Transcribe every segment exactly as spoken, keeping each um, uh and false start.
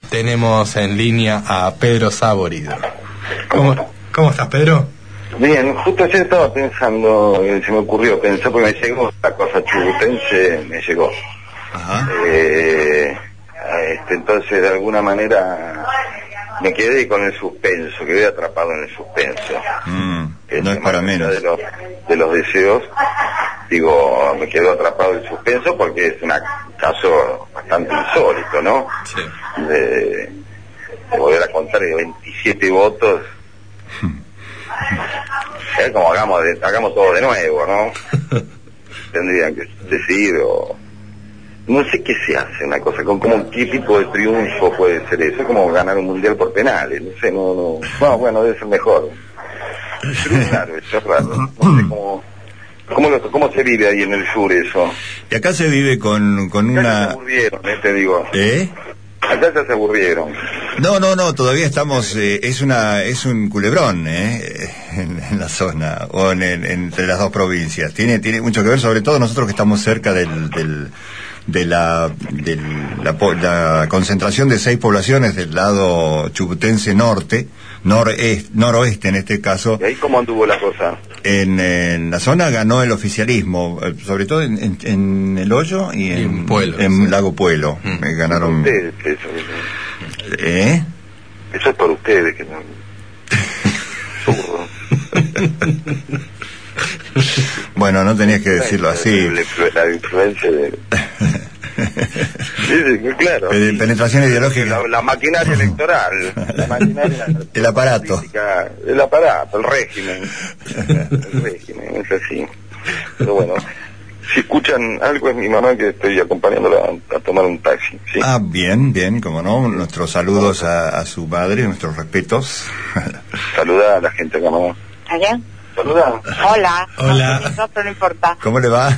tenemos en línea a Pedro Saborido. ¿Cómo, ¿Cómo estás, Pedro? Bien, justo ayer estaba pensando, eh, se me ocurrió pensar, porque me llegó esta cosa chubutense, me llegó. Ajá. Eh, este, entonces, de alguna manera, me quedé con el suspenso, quedé atrapado en el suspenso. Mm, Este, no es para más allá menos. De los, de los deseos, digo, me quedo atrapado en el suspenso porque es un caso bastante insólito, ¿no? Sí. De, de volver a contar veintisiete votos. Es como hagamos, de, hagamos todo de nuevo, ¿no? Tendrían que decir, o no sé qué se hace una cosa, con como qué tipo de triunfo puede ser eso, es como ganar un mundial por penales, no sé, no, no, no bueno, debe ser mejor. Pero es raro, eso es raro, no sé cómo, cómo, lo, cómo se vive ahí en el sur eso. Y acá se vive con, con Acá ya una... se aburrieron, eh, te digo. ¿Eh? Acá ya se aburrieron. No, no, no, todavía estamos, eh, es una, es un culebrón, eh, en, en la zona, o en, en, entre las dos provincias. Tiene, tiene mucho que ver, sobre todo nosotros que estamos cerca del, del, de la, del, la, la concentración de seis poblaciones del lado chubutense norte, noreste, noroeste en este caso. ¿Y ahí cómo anduvo la cosa? En, en la zona ganó el oficialismo, eh, sobre todo en, en, en El Hoyo y en, en, Pueblo, en sí. Lago Puelo. Mm. Eh, ganaron. Ustedes, eso, eso. ¿Eh? Eso es por ustedes, que no... Zurdo. Bueno, no tenías que decirlo así. La, la influencia de... Sí, sí, claro. Pe- penetración ideológica. La, la maquinaria electoral. La maquinaria... El aparato. Política, el aparato, el régimen. El régimen, es así. Pero bueno, si escuchan algo es mi mamá que estoy acompañándola a, a tomar un taxi. ¿Sí? Ah, bien, bien, como no. Nuestros saludos a, a su madre, nuestros respetos. Saluda a la gente acá, mamá. ¿Allá? Saluda. Hola. Hola. No, pero no importa. ¿Cómo le va?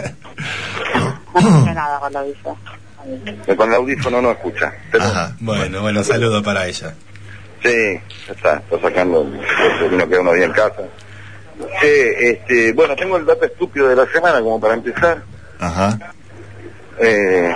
No escucho nada con lo dicho. Con el audífono no escucha. Pero, Ajá. Bueno, bueno, saludo para ella. sí, ya está, está sacando el vino que uno había en casa. Sí, este, bueno, tengo el dato estúpido de la semana como para empezar. Ajá. Eh,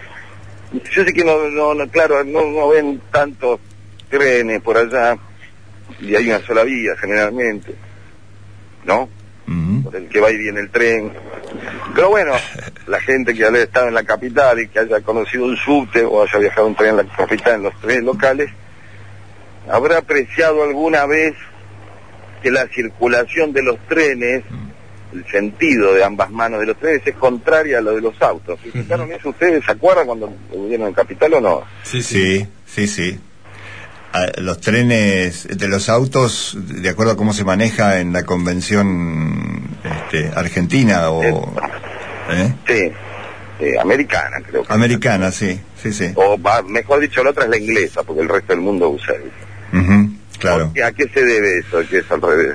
yo sé que no, no, no claro, no, no ven tantos trenes por allá y hay una sola vía generalmente, ¿no? Uh-huh. Por el que va y viene el tren. Pero bueno, la gente que haya estado en la capital y que haya conocido un subte o haya viajado un tren en la capital, en los trenes locales, habrá apreciado alguna vez que la circulación de los trenes, el sentido de ambas manos de los trenes es contraria a lo de los autos. ¿Fijaron eso ustedes? ¿Se acuerdan cuando vivieron en capital o no? Sí, sí, sí, sí. A los trenes de los autos, de acuerdo a cómo se maneja en la convención este, argentina o... ¿eh? Sí, eh, americana creo que. Americana, sí, sí, sí. O va, mejor dicho, la otra es la inglesa, porque el resto del mundo usa eso. Uh-huh, claro. ¿A qué se debe eso, que es al revés?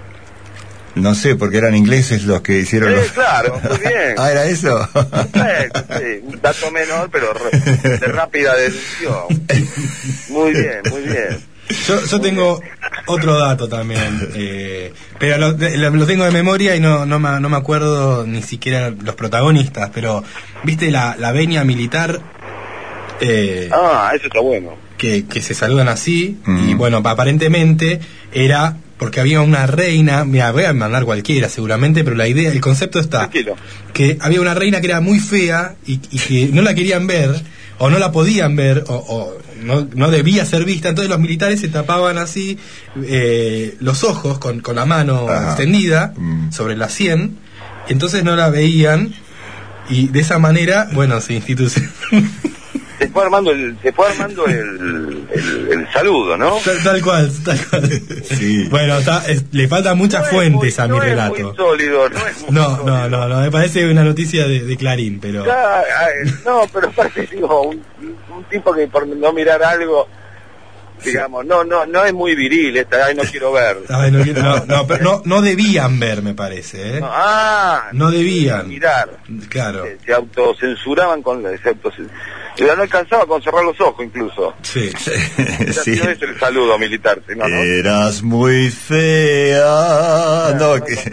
No sé, porque eran ingleses los que hicieron Sí, los... claro, muy bien. Ah, ¿era eso? Perfecto, sí, un dato menor, pero re- de rápida deducción. Muy bien, muy bien. Yo, yo tengo otro dato también, eh, pero lo, lo, lo tengo de memoria y no, no, me, no me acuerdo ni siquiera los protagonistas, pero ¿viste la, la venia militar? Eh, Ah, eso está bueno. que, que se saludan así, Mm. y bueno, aparentemente era porque había una reina, mira, voy a mandar cualquiera seguramente, pero la idea, el concepto está, Tranquilo. que había una reina que era muy fea y, y que no la querían ver, o no la podían ver, o, o no, no debía ser vista, entonces los militares se tapaban así eh, los ojos con, con la mano Ajá. extendida Mm. sobre la sien, entonces no la veían, y de esa manera, bueno, se institucionalizó. Se fue armando el, se fue armando el, el, el saludo, ¿no? Tal, tal cual, tal cual. Sí. Bueno, está, es- le faltan muchas No fuentes es a muy- mi no relato. Es muy sólido, no es muy No, sólido. no, no, no, me parece una noticia de, de Clarín, pero... Ya, eh, no, pero aparte digo, un, un tipo que por no mirar algo, digamos, no, no, no es muy viril esta, ay, no quiero ver. Ay, no, quiero- no, no, pero no, no debían ver, me parece, ¿eh? No, ah, No debían. mirar. Claro, Se, se autocensuraban con la, se autocen- ya no alcanzaba con cerrar los ojos incluso. sí. Ya Sí. no es el saludo militar, sino, ¿no? Eras muy fea. No, no, que... no, no.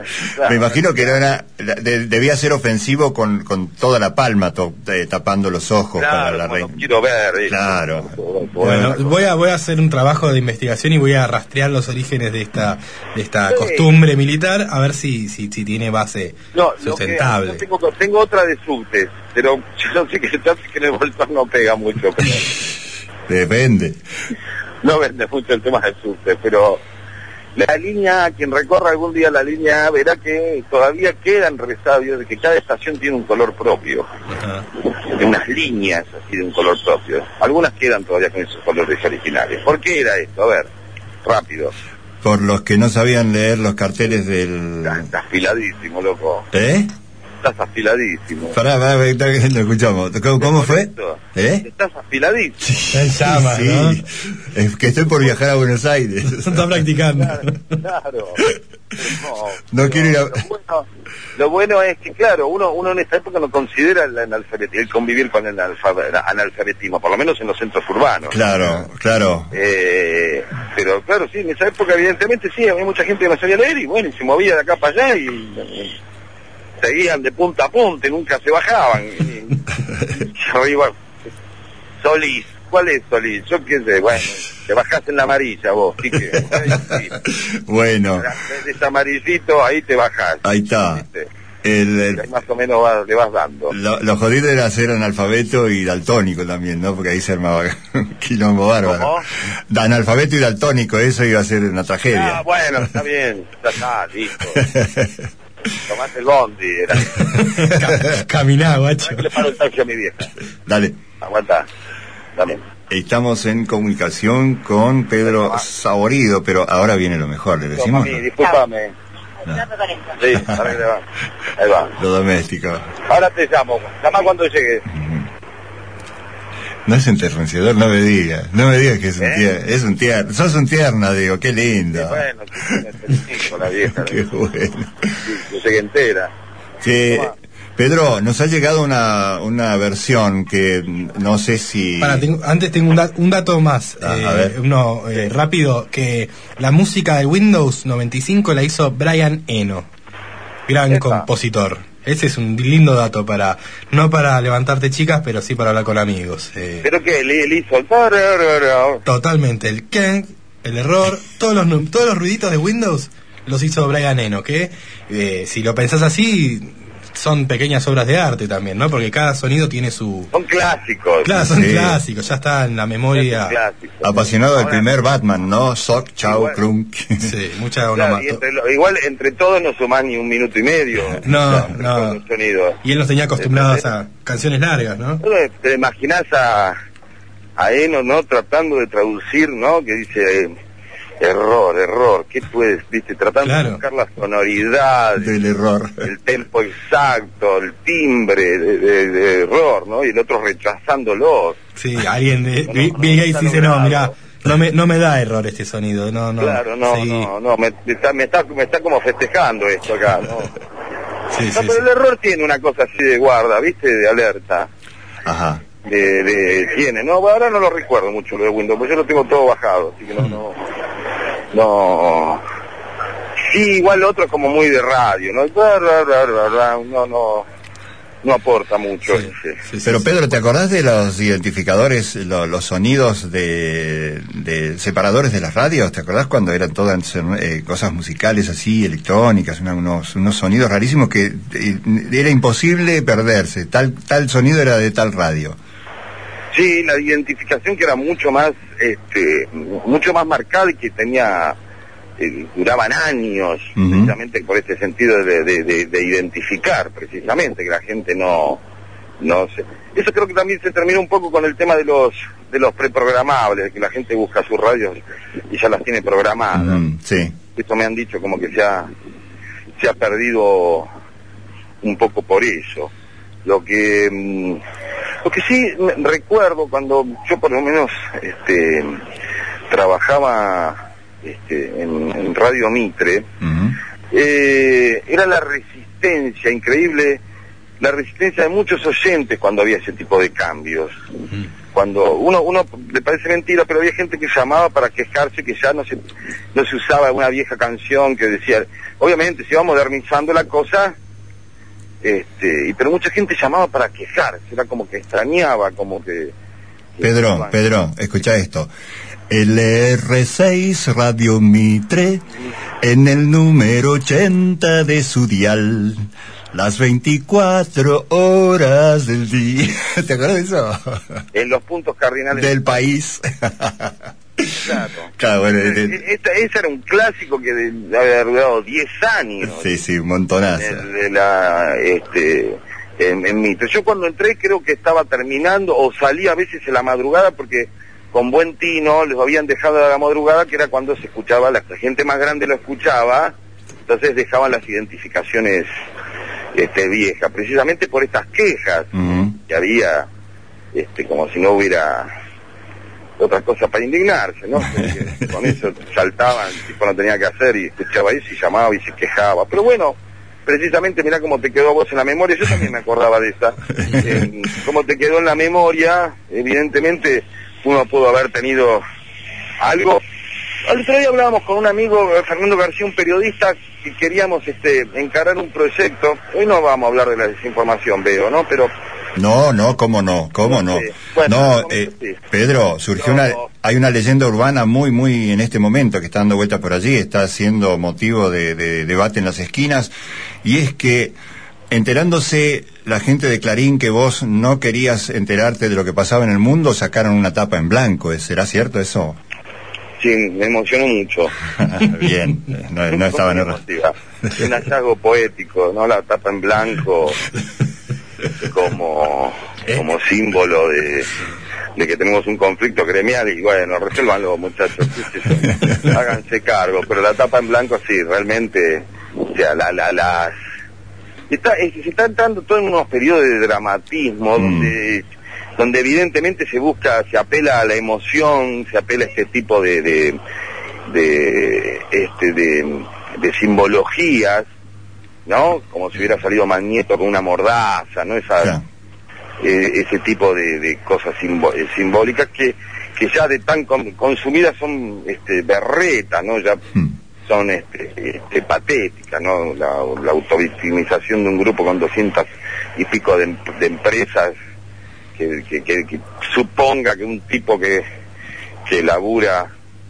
Claro. Me imagino que era, de, debía ser ofensivo con, con toda la palma to, eh, tapando los ojos Claro, para la como no reina. quiero ver. ¿eh? Claro. Bueno, voy a voy a hacer un trabajo de investigación y voy a rastrear los orígenes de esta de esta Sí. costumbre militar a ver si si, si tiene base No, lo que, sustentable. yo tengo, tengo otra de subtes, pero yo sé que, yo sé que en el bolsón no pega mucho, pero Depende. no vende mucho el tema del subte, pero la línea A, quien recorra algún día la línea A verá que todavía quedan resabios de que cada estación tiene un color propio, Ajá. de unas líneas así de un color propio. Algunas quedan todavía con esos colores originales. ¿Por qué era esto? A ver, rápido. Por los que no sabían leer los carteles del... Estás, estás afiladísimo, loco. ¿Eh? Estás afiladísimo. Pará, pará, pará, lo escuchamos. ¿Cómo, cómo fue? ¿Eh? Estás afiladísimo. Está en llamas, Sí, ¿no? es que estoy por viajar a Buenos Aires. Está practicando. Claro, claro. No quiero ir a- Lo bueno, lo bueno es que, claro, uno uno en esta época no considera el analfabetismo, el convivir con el analfabe- analfabetismo, por lo menos en los centros urbanos. Claro, claro. Eh, pero claro, sí, en esa época evidentemente sí, había mucha gente que no sabía leer y bueno, y se movía de acá para allá y, y seguían de punta a punta y nunca se bajaban. Y, y yo iba, Solís, ¿cuál es Solís? Yo qué sé, bueno, te bajás en la amarilla vos, Quique. Bueno, Ese amarillito, ahí te bajás. ahí está. ¿Viste? El, Ahí el- más o menos vas- le vas dando. lo, lo jodido era ser analfabeto y daltónico también, ¿no? Porque ahí se armaba un quilombo bárbaro. ¿Cómo? Analfabeto y daltónico, eso iba a ser una tragedia. Ah, bueno, está bien, ya está, listo. Tomás el bondi, era. Ca- Caminá, guacho. ¿Qué le paro el taxi a mi vieja? Dale. Aguanta, dale. Estamos en comunicación con Pedro Saborido, pero ahora viene lo mejor, ¿le decimos? Mami, discúlpame. Dame con esto. Sí, ahora que le va. Ahí va. Lo doméstico. Ahora te llamo, llama cuando llegue. No es enternecedor, no me digas. No me digas que es un ¿Eh? tierno. Es un tierno. Sos un tierno, digo, qué lindo. Y bueno, sí, con la vieja. Qué ¿no? bueno. Sí, yo llegué entera. Que, Toma. Pedro, nos ha llegado una, una versión que no sé si... Para, tengo- antes tengo un, da- un dato más, Ah, eh, a ver. uno eh, rápido, que la música de Windows noventa y cinco la hizo Brian Eno, gran Epa. compositor. Ese es un lindo dato para, no para levantarte chicas, pero sí para hablar con amigos. eh, Pero que le, le hizo el tararara. totalmente, el Ken, el error, todos los, nu- todos los ruiditos de Windows los hizo Brian Eno, que eh, si lo pensás así, son pequeñas obras de arte también, ¿no? Porque cada sonido tiene su... Son clásicos. Claro, son Sí. clásicos, ya está en la memoria. Son clásicos. Apasionado del Ahora, primer Batman, ¿no? Sock, Chau, Igual. Crunk. Sí, mucha claro, y onomatopeya. entre lo- igual entre todos no sumás ni un minuto y medio. No, Claro, no. con el sonido. Y él nos tenía acostumbrados a canciones largas, ¿no? Entonces, te imaginás a, a Eno, ¿no? Tratando de traducir, ¿no? Que dice, eh, error, error, ¿qué puedes, viste? Tratando Claro. de buscar la sonoridad, Del error. el tempo exacto, el timbre de, de- de error, ¿no? Y el otro rechazándolo. Sí, alguien de No, Bill no, Bill no Gates está dice, no, logrado. mira, no me, no me da error este sonido, no, no. Claro, no, seguí". no, no, me, me está, me, está, me está como festejando esto acá, ¿no? Sí, No, sí, pero sí. el error tiene una cosa así de guarda, ¿viste? De alerta. Ajá. De, de tiene, no, ahora no lo recuerdo mucho lo de Windows, porque yo lo tengo todo bajado, así que no, no, no, sí, igual lo otro es como muy de radio, ¿no? Bla, bla, bla, bla, bla, no, no, no aporta mucho Sí, ese. sí, sí, Pero sí. Pedro, ¿te acordás de los identificadores, lo- los sonidos de, de separadores de las radios? ¿Te acordás cuando eran todas eh, cosas musicales así, electrónicas, una- unos, unos sonidos rarísimos que eh, era imposible perderse? Tal, tal sonido era de tal radio. Sí, la identificación que era mucho más, este, mucho más marcada y que tenía, eh, duraban años, Ujú. precisamente por este sentido de, de, de, de identificar, precisamente, que la gente no, no se... Eso creo que también se terminó un poco con el tema de los, de los preprogramables, que la gente busca sus radios y ya las tiene programadas. Mm, sí. Esto me han dicho como que se ha, se ha perdido un poco por eso. Lo que mm, lo que sí me- recuerdo cuando yo por lo menos este trabajaba este en, en Radio Mitre, Ujú. eh, era la resistencia increíble, la resistencia de muchos oyentes cuando había ese tipo de cambios. cuando uno uno le parece mentira, pero había gente que llamaba para quejarse que ya no se no se usaba una vieja canción que decía, obviamente se iba modernizando la cosa, este y pero mucha gente llamaba para quejarse, era como que extrañaba, como que, que Pedro, bueno. Pedro, escucha esto. L R seis Radio Mitre, en el número ochenta de su dial, las veinticuatro horas del día. ¿Te acuerdas de eso? En los puntos cardinales del país. Claro. Claro, bueno, ese, de, esta, ese era un clásico que debe haber durado diez años. Sí, sí, un montonazo. En, de la, este, en, en Mitre. Yo cuando entré creo que estaba terminando, o salía a veces en la madrugada, porque con buen tino los habían dejado a la madrugada, que era cuando se escuchaba, la, la gente más grande lo escuchaba, entonces dejaban las identificaciones este, viejas, precisamente por estas quejas uh-huh. que había, este, como si no hubiera otra cosa para indignarse, ¿no? Porque con eso saltaban, el tipo no tenía que hacer y escuchaba eso y llamaba y se quejaba. Pero bueno, precisamente mirá cómo te quedó a vos en la memoria, yo también me acordaba de esa. Eh, cómo te quedó en la memoria, evidentemente uno pudo haber tenido algo. Al otro día hablábamos con un amigo, Fernando García, un periodista, que queríamos este encarar un proyecto. Hoy no vamos a hablar de la desinformación, veo, ¿no? Pero no, no, cómo no, cómo no. Sí. Bueno, no, eh, sí. Pedro, surgió no. una, hay una leyenda urbana muy, muy en este momento que está dando vuelta por allí, está siendo motivo de, de debate en las esquinas, y es que enterándose la gente de Clarín que vos no querías enterarte de lo que pasaba en el mundo, sacaron una tapa en blanco. ¿Será cierto eso? Sí, me emocionó mucho. Bien, no, no estaba en error. Un hallazgo poético, ¿no? La tapa en blanco como, como símbolo de, de que tenemos un conflicto gremial y bueno, resuélvanlo, muchachos, háganse cargo, pero la tapa en blanco sí, realmente, o sea, la, la, las... Está, es, se está entrando todo en unos periodos de dramatismo, mm. donde... donde evidentemente se busca, se apela a la emoción, se apela a este tipo de de de, este, de, de simbologías, ¿no? Como si hubiera salido Magneto con una mordaza, ¿no? Esa, yeah. eh, ese tipo de, de cosas simbo, eh, simbólicas que que ya de tan con, consumidas son este, berretas, ¿no? Ya mm. son este, este, patéticas, ¿no? La, la autovictimización de un grupo con doscientas y pico de, de empresas. Que, que, que, que suponga que un tipo que, que labura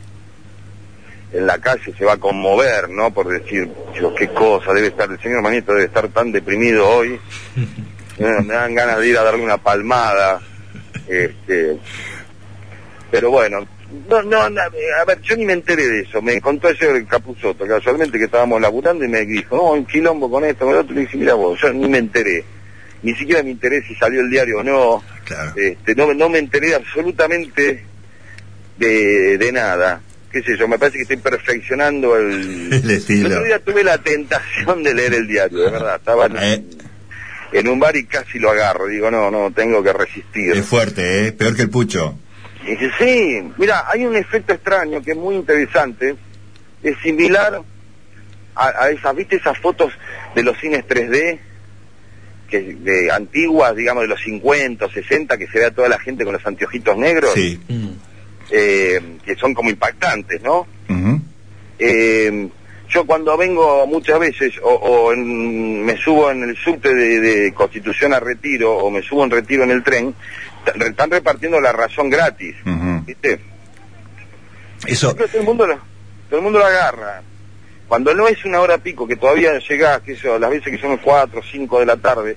en la calle se va a conmover, ¿no? Por decir, Dios, qué cosa, debe estar, el señor Magneto debe estar tan deprimido hoy, me, me dan ganas de ir a darle una palmada, este, pero bueno, no, no, no, a ver, yo ni me enteré de eso, me contó ayer el Capusotto, casualmente que estábamos laburando y me dijo, no, un quilombo con esto, con otro, y le dije, mira vos, yo ni me enteré. Ni siquiera me enteré si salió el diario o no, claro. este, no, no me enteré absolutamente de, de nada, qué sé yo, me parece que estoy perfeccionando el, el estilo. El otro día tuve la tentación de leer el diario, de verdad, estaba en, eh. en un bar y casi lo agarro, digo, no, no, tengo que resistir. Es fuerte, ¿eh? Peor que el pucho. Y dice, sí, mira, hay un efecto extraño que es muy interesante, es similar a, a esas, ¿viste esas fotos de los cines tres D? Que de antiguas, digamos de los cincuenta, sesenta, que se ve a toda la gente con los anteojitos negros, sí. eh, que son como impactantes, ¿no? Uh-huh. Eh, yo cuando vengo muchas veces, o, o en, me subo en el subte de, de Constitución a Retiro, o me subo en Retiro en el tren, t- están repartiendo la razón gratis, uh-huh. ¿viste? Eso... Todo el mundo lo, todo el mundo lo agarra. Cuando no es una hora pico, que todavía llegás, que eso, las veces que son cuatro o cinco de la tarde,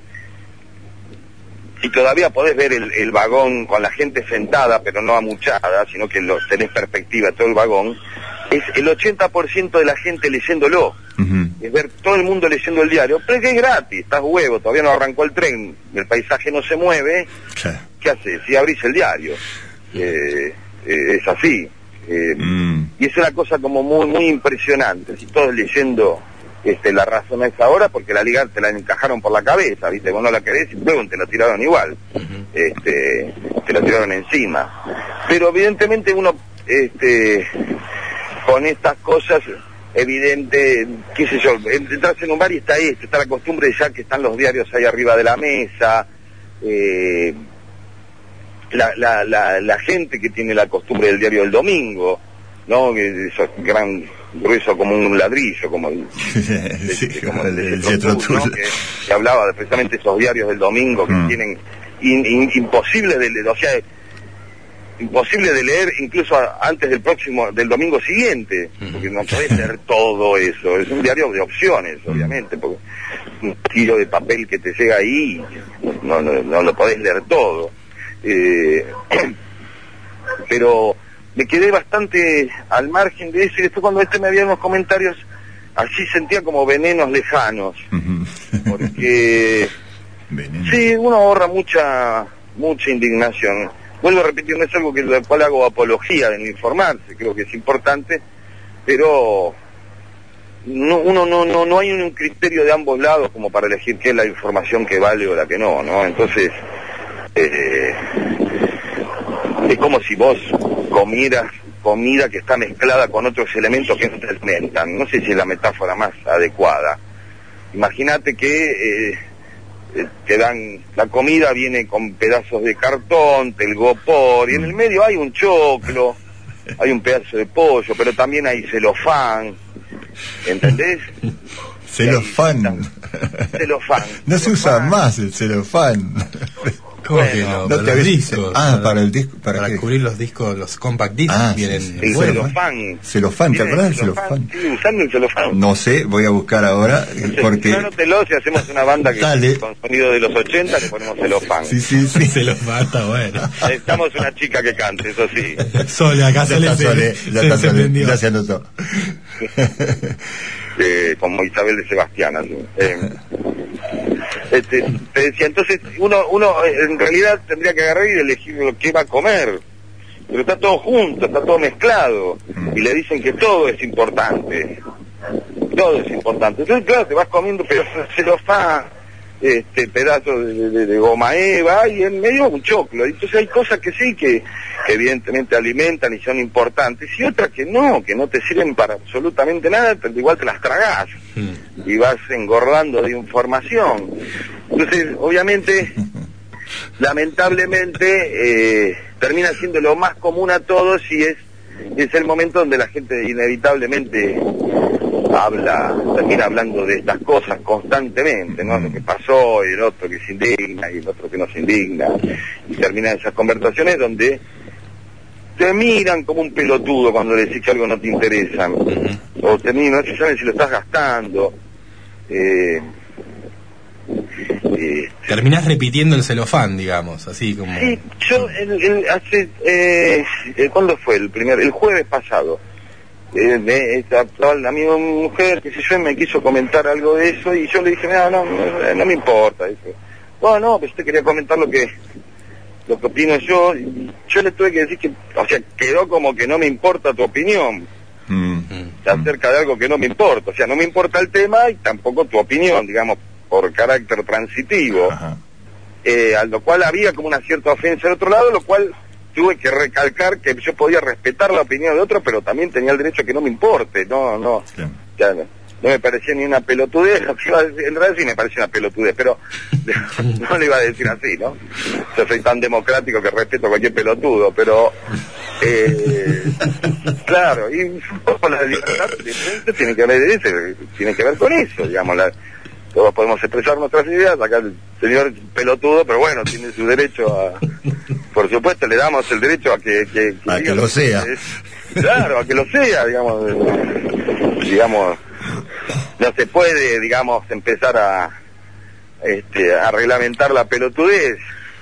y todavía podés ver el, el vagón con la gente sentada, pero no amuchada, sino que lo, tenés perspectiva todo el vagón, es el ochenta por ciento de la gente leyéndolo. Uh-huh. Es ver todo el mundo leyendo el diario, pero es que es gratis, estás huevo, todavía no arrancó el tren, el paisaje no se mueve, sí. ¿Qué haces? Si abrís el diario. Eh, eh, es así. Eh, mm. Y es una cosa como muy muy impresionante, si todos leyendo este, La Razón a esa hora, porque la liga te la encajaron por la cabeza, viste, vos no la querés y luego te la tiraron igual, uh-huh. este, te la tiraron encima, pero evidentemente uno este, con estas cosas, evidente, qué sé yo, entras en un bar y está esto, está la costumbre ya que están los diarios ahí arriba de la mesa, eh, la, la, la, la gente que tiene la costumbre del diario del domingo, ¿no? Que eso es gran, grueso como un ladrillo, como el, sí, de, como el, el, el Jethro Tull, ¿no? que, que hablaba de precisamente esos diarios del domingo que mm. tienen in, in, imposible de leer, o sea, imposible de leer incluso a, antes del próximo, del domingo siguiente, porque no podés leer todo eso. Es un diario de opciones, obviamente, porque un tiro de papel que te llega ahí, no, no, no lo podés leer todo. Eh, pero me quedé bastante al margen de eso, y después cuando este me había unos comentarios, así sentía como venenos lejanos, porque Veneno. sí, uno ahorra mucha, mucha indignación. Vuelvo a repetir, no es algo que del cual hago apología de no informarse, creo que es importante, pero no, uno no, no, no hay un criterio de ambos lados como para elegir qué es la información que vale o la que no, ¿no? Entonces, eh, es como si vos comieras comida que está mezclada con otros elementos que no te alimentan. No sé si es la metáfora más adecuada. Imagínate que eh, te dan, la comida viene con pedazos de cartón, telgopor, y en el medio hay un choclo, hay un pedazo de pollo, pero también hay celofán, ¿entendés? Celofán. Celofán. No se usa más el celofán. ¿Cómo bueno, que no? no Para te los discos. Ah, para el disco. ¿Para, para qué? cubrir los discos, los compact discs ah, vienen. Sí, el bueno, celofán. Celofán, ¿te acuerdas del celofán? Sí, usando el celofán. No sé, voy a buscar ahora, porque... No, anótelo, si hacemos una banda que Dale. con sonido de los ochenta le ponemos celofán. Sí, sí, sí. Celofán está bueno. Necesitamos una chica que cante, eso sí. Sole, acá Ya Sole está se, Sole, se, ya está se Sole, entendió. ya se anotó. Eh, como Isabel de Sebastián. Así. Eh, este, te decía, entonces uno, uno en realidad tendría que agarrar y elegir lo que va a comer, pero está todo junto, está todo mezclado, y le dicen que todo es importante, todo es importante. Entonces claro, te vas comiendo pedazos de celofán, este, pedazos de, de, de goma eva, y en medio un choclo. Entonces hay cosas que sí, que, que evidentemente alimentan y son importantes, y otras que no, que no te sirven para absolutamente nada, pero igual te las tragás, mm. y vas engordando de información. Entonces, obviamente, lamentablemente, eh, termina siendo lo más común a todos, y es, es el momento donde la gente inevitablemente habla, termina hablando de estas cosas constantemente, ¿no? Lo que pasó, y el otro que se indigna, y el otro que no se indigna, y terminan esas conversaciones donde te miran como un pelotudo cuando le decís que algo no te interesa, o te miran, no se saben si lo estás gastando. Eh, eh, Terminás repitiendo el celofán, digamos, así como... Sí, yo el, el, hace, eh, ¿cuándo fue? El primer, el jueves pasado. Eh, me, estaba la misma mujer, que sé yo, me quiso comentar algo de eso, y yo le dije, no, no, no, no me importa. Dice, bueno, no, pues usted quería comentar lo que lo que opino yo. Y yo le tuve que decir que, o sea, quedó como que no me importa tu opinión mm. acerca de algo que no me importa. O sea, no me importa el tema y tampoco tu opinión, digamos, por carácter transitivo. Eh, a lo cual había como una cierta ofensa al otro lado, lo cual tuve que recalcar que yo podía respetar la opinión de otro, pero también tenía el derecho a que no me importe. No, no, sí. Ya, no, no me parecía ni una pelotudez. En realidad sí me parecía una pelotudez, pero no le iba a decir así, ¿no? Yo soy tan democrático que respeto a cualquier pelotudo, pero eh, claro, y un poco la libertad de prensa tiene que ver tiene que ver con eso, digamos. La, todos podemos expresar nuestras ideas, acá el señor pelotudo, pero bueno, tiene su derecho a, por supuesto le damos el derecho a que, que, que, a que lo sea. Es, claro, a que lo sea, digamos, digamos, no se puede, digamos, empezar a, este, a reglamentar la pelotudez,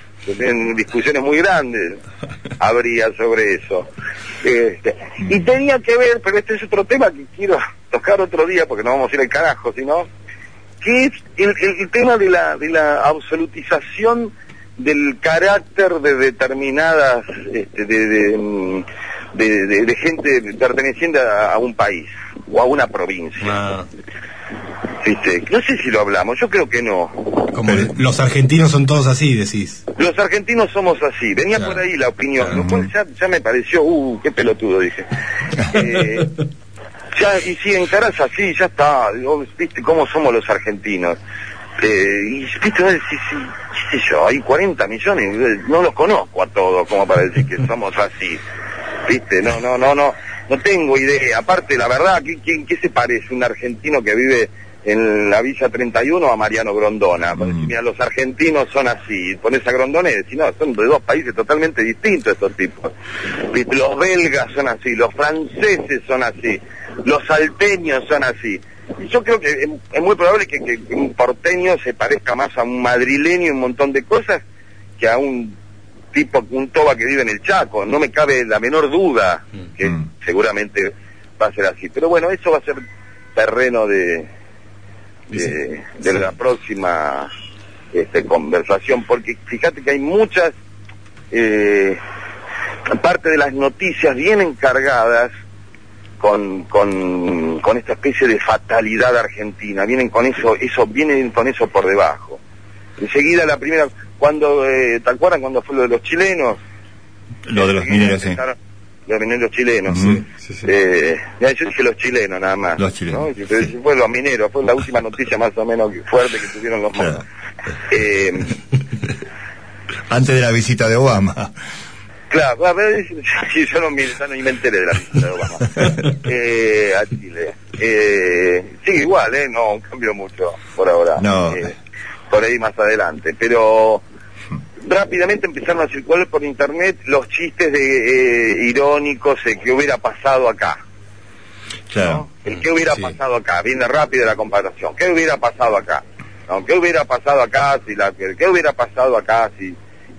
en discusiones muy grandes habría sobre eso. Este, y tenía que ver, pero este es otro tema que quiero tocar otro día, porque no vamos a ir al carajo, sino que es el, el, el tema de la, de la absolutización del carácter de determinadas, este, de, de, de, de, de gente perteneciente a, a un país o a una provincia. Ah. ¿Viste? No sé si lo hablamos, yo creo que no. Como pero, los argentinos son todos así, decís. Los argentinos somos así, venía claro. por ahí la opinión, claro. Lo cual ya, ya me pareció, uh, qué pelotudo, dije. eh, Ya, y si encarás así, ya está, viste cómo somos los argentinos. Eh, y viste, vos decís, sí, qué sé yo, hay cuarenta millones, no los conozco a todos como para decir que somos así, viste, no, no, no, no, no tengo idea. Aparte, la verdad, ¿qué, qué, qué se parece un argentino que vive en la Villa treinta y uno a Mariano Grondona? Porque, Mm. mira, los argentinos son así, pones a Grondona y decís, no, son de dos países totalmente distintos estos tipos. ¿Viste? Los belgas son así, los franceses son así, los salteños son así. Y yo creo que es, es muy probable que, que, que un porteño se parezca más a un madrileño y un montón de cosas que a un tipo, un toba que vive en el Chaco. No me cabe la menor duda que Mm. seguramente va a ser así. Pero bueno, eso va a ser terreno de, de, de la próxima este, conversación, porque fíjate que hay muchas, eh, parte de las noticias vienen cargadas con, con, con esta especie de fatalidad argentina, vienen con eso, eso, vienen con eso por debajo. Enseguida la primera, cuando, eh, ¿te acuerdan cuando fue lo de los chilenos? Lo de los mineros, sí. Los mineros chilenos. Ujú. Sí, sí. Eh, ya yo dije los chilenos nada más. Los chilenos. ¿no? Y, pero si fue los mineros, fue la última noticia más o menos fuerte que tuvieron los Claro. monos. Eh, Antes de la visita de Obama. Claro, a ver, si yo no me, yo no me enteré de la visita de Obama eh, a Chile. Eh, sí, igual, eh, no cambió mucho por ahora. No. Eh, por ahí más adelante. Pero rápidamente empezaron a circular por internet los chistes de eh, irónicos de qué hubiera pasado acá. Claro. ¿No? El qué hubiera Sí. pasado acá, viene rápido la comparación. ¿Qué hubiera pasado acá? ¿No? ¿Qué hubiera pasado acá si la qué hubiera pasado acá si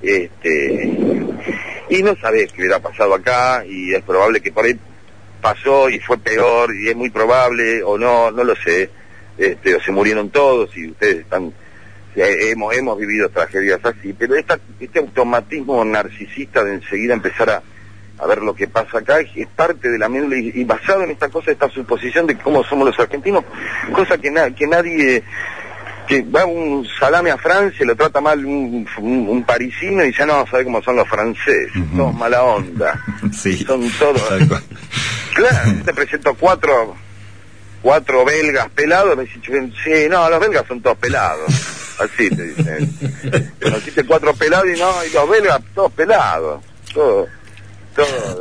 este y no sabés qué hubiera pasado acá y es probable que por ahí pasó y fue peor y es muy probable o no, no lo sé. Este, o se murieron todos y ustedes están eh, hemos hemos vivido tragedias así, pero esta, este automatismo narcisista de enseguida empezar a a ver lo que pasa acá, es parte de la mente, y, y basado en esta cosa, esta suposición de cómo somos los argentinos, cosa que, na, que nadie, que va un salame a Francia, lo trata mal un, un, un parisino y ya no sabe cómo son los franceses, Uh-huh. todos mala onda, Sí. son todos, Tal cual. claro, te presento cuatro, cuatro belgas pelados, me dicen, sí, no, los belgas son todos pelados, así te dicen, conociste cuatro pelados y no, y los belgas todos pelados, todos. Todo.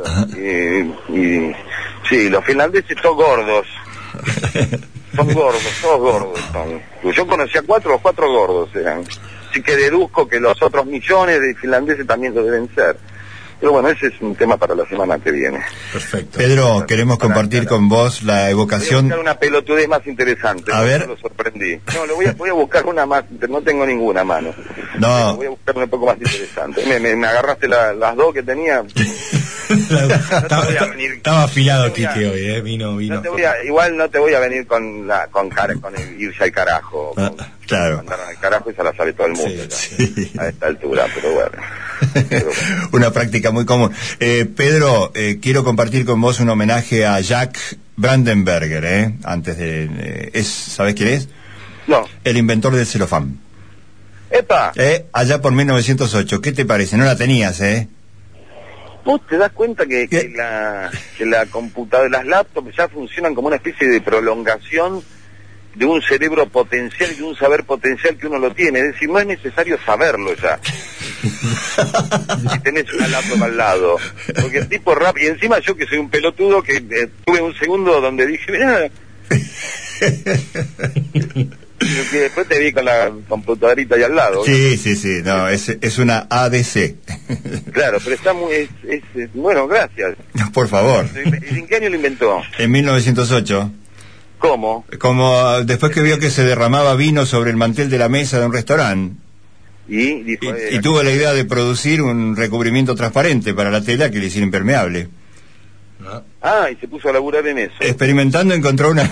Y, y sí, los finlandeses todos gordos. Son gordos, todos gordos son. Yo conocía cuatro, los cuatro gordos eran. Así que deduzco que los otros millones de finlandeses también lo deben ser. Pero bueno, ese es un tema para la semana que viene. Perfecto. Pedro, queremos compartir con vos la Voy a evocación. buscar una pelotudez más interesante. A ver. Yo lo sorprendí. No, lo voy a, voy a buscar una más, no tengo ninguna a mano. No. Voy a buscar una un poco más interesante. Me, me, me agarraste la, las dos que tenía. estaba, voy a venir. estaba afilado No te voy a- Quique hoy, eh. Vino, vino. No te voy a, igual no te voy a venir con la con, cara, con el irse al carajo. Ah, Con, claro. mandaron al carajo y se la sabe todo el mundo Sí, ya, sí. a esta altura, pero bueno. Pero bueno. Una práctica muy común. Eh, Pedro, eh, quiero compartir con vos un homenaje a Jack Brandenberger, ¿eh? Antes de... eh, es, ¿sabés quién es? No, El inventor del celofán. epa, ¿Eh? Allá por mil novecientos ocho. ¿Qué te parece? No la tenías, ¿eh? vos te das cuenta que, ¿Qué? que la que la computadora, las laptops ya funcionan como una especie de prolongación de un cerebro potencial y de un saber potencial que uno lo tiene. Es decir, no es necesario saberlo ya. Si tenés una laptop al lado. Porque el tipo rap, y encima yo que soy un pelotudo que eh, tuve un segundo donde dije, mirá, pero que después te vi con la computadorita ahí al lado. Sí, sí, sí. No, es, es una A D C. Claro, pero está muy, es, es, es- bueno, gracias. Por favor. ¿En qué año lo inventó? En mil novecientos ocho. ¿Cómo? Como después que vio que se derramaba vino sobre el mantel de la mesa de un restaurante. Y, dijo, eh, Y, y tuvo la idea de producir un recubrimiento transparente para la tela que le hiciera impermeable. Ah, ah, y se puso a laburar en eso. Experimentando encontró una...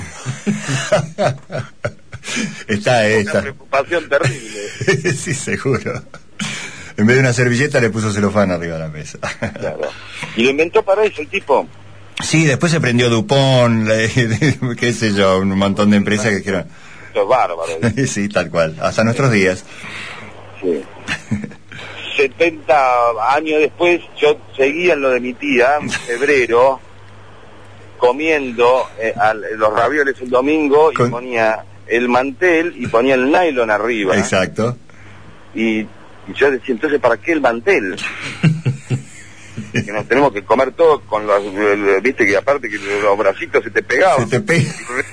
Está Una esa. preocupación terrible. Sí, seguro. En vez de una servilleta le puso celofán arriba de la mesa. Claro. Y lo inventó para eso el tipo. Sí, después se prendió Dupont, la- qué sé yo, un montón de empresas que dijeron... Esto es bárbaro. Sí, tal cual, hasta nuestros días. Sí. setenta años después, yo seguía en lo de mi tía, en febrero, comiendo eh, al- los ravioles el domingo y Con- ponía el mantel y ponía el nylon arriba. Exacto. Y, y yo decía, entonces, ¿para qué el mantel? Que nos tenemos que comer todo con los, el, viste que aparte que los bracitos se te pegaban. Se te pega.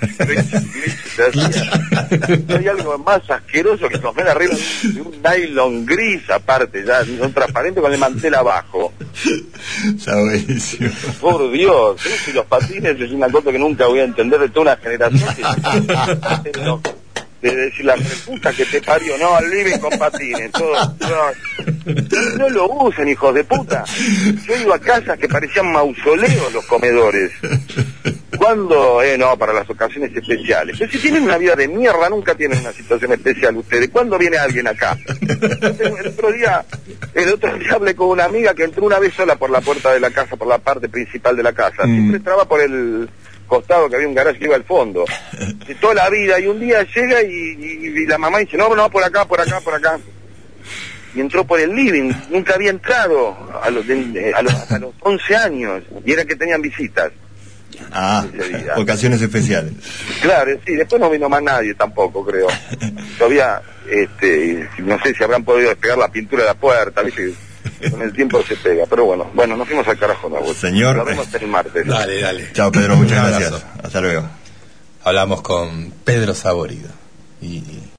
Hay algo más asqueroso que comer arriba de un nylon gris aparte, ya no transparente con el mantel abajo. Está buenísimo. Por Dios, eso y los patines es una cosa que nunca voy a entender de toda una generación. Que, de decir la puta que te parió, no, al living con patines, todo, no, no lo usen, hijos de puta. Yo iba a casas que parecían mausoleos los comedores. ¿Cuándo? Eh, no, para las ocasiones especiales. Pero si tienen una vida de mierda, nunca tienen una situación especial ustedes. ¿Cuándo viene alguien acá? El otro día, el otro día hablé con una amiga que entró una vez sola por la puerta de la casa, por la parte principal de la casa. Mm. Siempre entraba por el costado, que había un garaje que iba al fondo, de toda la vida, y un día llega y, y, y la mamá dice, no, no, por acá, por acá, por acá, y entró por el living, nunca había entrado a los, de, a los, a los once años, y era que tenían visitas. Ah, ocasiones especiales. Claro, sí, después no vino más nadie tampoco, creo. Todavía, este, no sé si habrán podido despegar la pintura de la puerta, ¿viste? Con el tiempo se pega, pero bueno, bueno, nos fuimos al carajo, ¿no? Señor. Nos vemos el martes. Dale, dale. Chao, Pedro, muchas Un gracias. abrazo. Hasta luego. Hablamos con Pedro Saborido. Y